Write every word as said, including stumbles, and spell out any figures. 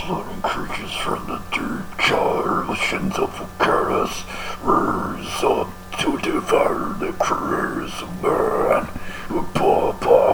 floating creatures from the deep gyrations of Vulcanus rise up to devour the creators of man, who bought by